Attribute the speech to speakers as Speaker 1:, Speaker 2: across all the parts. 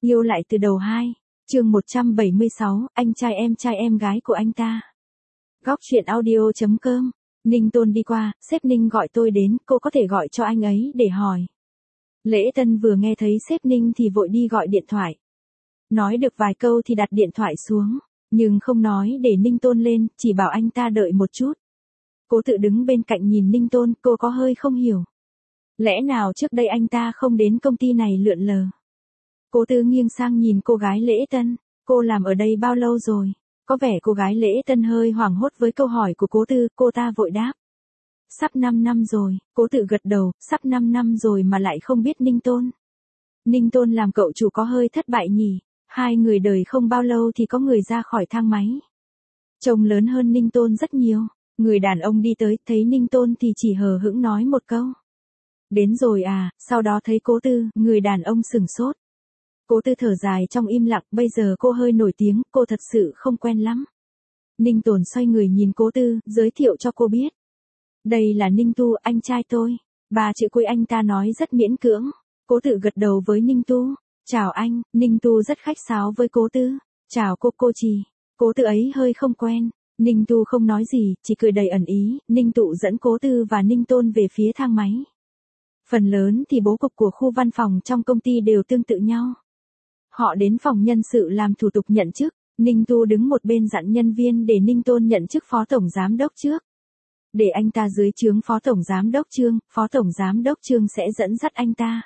Speaker 1: Yêu lại từ đầu 2, chương 176, anh trai em gái của anh ta. Góc chuyện audio.com. Ninh Tôn đi qua, sếp Ninh gọi tôi đến, cô có thể gọi cho anh ấy để hỏi. Lễ Tân vừa nghe thấy sếp Ninh thì vội đi gọi điện thoại. Nói được vài câu thì đặt điện thoại xuống, nhưng không nói để Ninh Tôn lên, chỉ bảo anh ta đợi một chút. Cô tự đứng bên cạnh nhìn Ninh Tôn, cô có hơi không hiểu. Lẽ nào trước đây anh ta không đến công ty này lượn lờ? Cố Tư nghiêng sang nhìn cô gái Lễ Tân, cô làm ở đây bao lâu rồi? Có vẻ cô gái Lễ Tân hơi hoảng hốt với câu hỏi của Cố Tư, cô ta vội đáp. Sắp 5 năm rồi, Cố Tư gật đầu, sắp 5 năm rồi mà lại không biết Ninh Tôn. Ninh Tôn làm cậu chủ có hơi thất bại nhỉ, hai người đời không bao lâu thì có người ra khỏi thang máy. Trông lớn hơn Ninh Tôn rất nhiều, người đàn ông đi tới, thấy Ninh Tôn thì chỉ hờ hững nói một câu. Đến rồi à, sau đó thấy Cố Tư, người đàn ông sửng sốt. Cố Tư thở dài trong im lặng, bây giờ cô hơi nổi tiếng, cô thật sự không quen lắm. Ninh Tồn xoay người nhìn Cố Tư, giới thiệu cho cô biết. Đây là Ninh Tu, anh trai tôi. 3 chữ cuối anh ta nói rất miễn cưỡng. Cố Tư gật đầu với Ninh Tu. Chào anh, Ninh Tu rất khách sáo với Cố Tư. Chào cô Trì. Cố Tư ấy hơi không quen. Ninh Tu không nói gì, chỉ cười đầy ẩn ý. Ninh Tụ dẫn Cố Tư và Ninh Tôn về phía thang máy. Phần lớn thì bố cục của khu văn phòng trong công ty đều tương tự nhau. Họ đến phòng nhân sự làm thủ tục nhận chức, Ninh Tu đứng một bên dặn nhân viên để Ninh Tôn nhận chức phó tổng giám đốc trước. Để anh ta dưới trướng phó tổng giám đốc Trương, phó tổng giám đốc Trương sẽ dẫn dắt anh ta.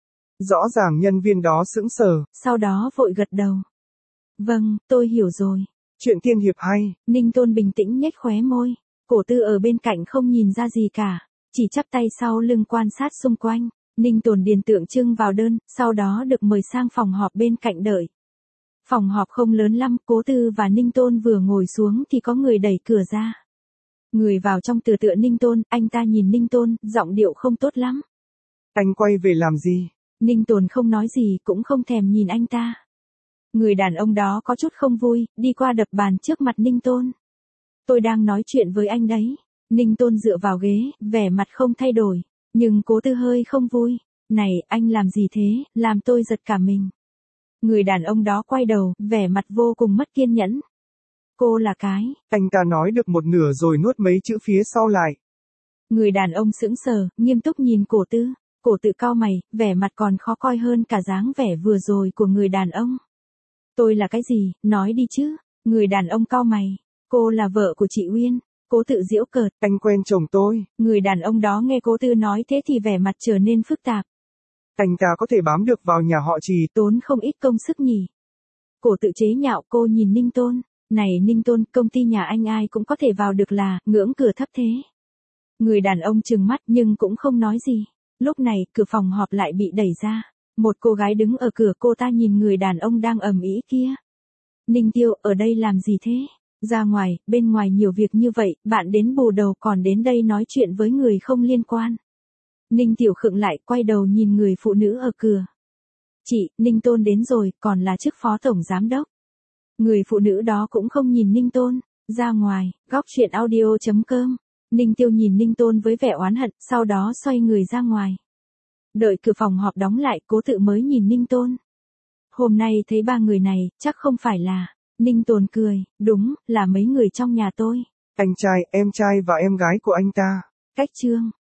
Speaker 2: Rõ ràng nhân viên đó sững sờ.
Speaker 1: Sau đó vội gật đầu. Vâng, tôi hiểu rồi.
Speaker 2: Chuyện tiên hiệp hay.
Speaker 1: Ninh Tôn bình tĩnh nhếch khóe môi. Cổ Tư ở bên cạnh không nhìn ra gì cả, chỉ chắp tay sau lưng quan sát xung quanh. Ninh Tồn điền tượng trưng vào đơn, sau đó được mời sang phòng họp bên cạnh đợi. Phòng họp không lớn lắm, Cố Tư và Ninh Tôn vừa ngồi xuống thì có người đẩy cửa ra. Người vào trong tựa Ninh Tôn, anh ta nhìn Ninh Tôn, giọng điệu không tốt lắm.
Speaker 2: Anh quay về làm gì?
Speaker 1: Ninh Tồn không nói gì, cũng không thèm nhìn anh ta. Người đàn ông đó có chút không vui, đi qua đập bàn trước mặt Ninh Tôn. Tôi đang nói chuyện với anh đấy. Ninh Tôn dựa vào ghế, vẻ mặt không thay đổi. Nhưng Cố Tư hơi không vui. Này, anh làm gì thế, làm tôi giật cả mình. Người đàn ông đó quay đầu, vẻ mặt vô cùng mất kiên nhẫn. Cô là cái.
Speaker 2: Anh ta nói được một nửa rồi nuốt mấy chữ phía sau lại.
Speaker 1: Người đàn ông sững sờ, nghiêm túc nhìn Cố Tư. Cố Tư cau mày, vẻ mặt còn khó coi hơn cả dáng vẻ vừa rồi của người đàn ông. Tôi là cái gì, nói đi chứ. Người đàn ông cau mày. Cô là vợ của chị Uyên. Cố Tư giễu cợt.
Speaker 2: Anh quen chồng tôi.
Speaker 1: Người đàn ông đó nghe Cố Tư nói thế thì vẻ mặt trở nên phức tạp.
Speaker 2: Anh ta có thể bám được vào nhà họ Trì.
Speaker 1: Tốn không ít công sức nhỉ. Cố Tư chế nhạo, cô nhìn Ninh Tôn. Này Ninh Tôn, công ty nhà anh ai cũng có thể vào được là, ngưỡng cửa thấp thế. Người đàn ông trừng mắt nhưng cũng không nói gì. Lúc này, cửa phòng họp lại bị đẩy ra. Một cô gái đứng ở cửa, cô ta nhìn người đàn ông đang ầm ĩ kia. Ninh Tiêu, ở đây làm gì thế? Ra ngoài, bên ngoài nhiều việc như vậy, bạn đến bù đầu còn đến đây nói chuyện với người không liên quan. Ninh Tiểu khựng lại, quay đầu nhìn người phụ nữ ở cửa. Chị, Ninh Tôn đến rồi, còn là chức phó tổng giám đốc. Người phụ nữ đó cũng không nhìn Ninh Tôn. Ra ngoài, góc chuyện audio.com. Ninh Tiêu nhìn Ninh Tôn với vẻ oán hận, sau đó xoay người ra ngoài. Đợi cửa phòng họp đóng lại, Cố Tư mới nhìn Ninh Tôn. Hôm nay thấy 3 người này, chắc không phải là. Ninh Tồn cười, đúng, là mấy người trong nhà tôi.
Speaker 2: Anh trai, em trai và em gái của anh ta.
Speaker 1: Cách Trương.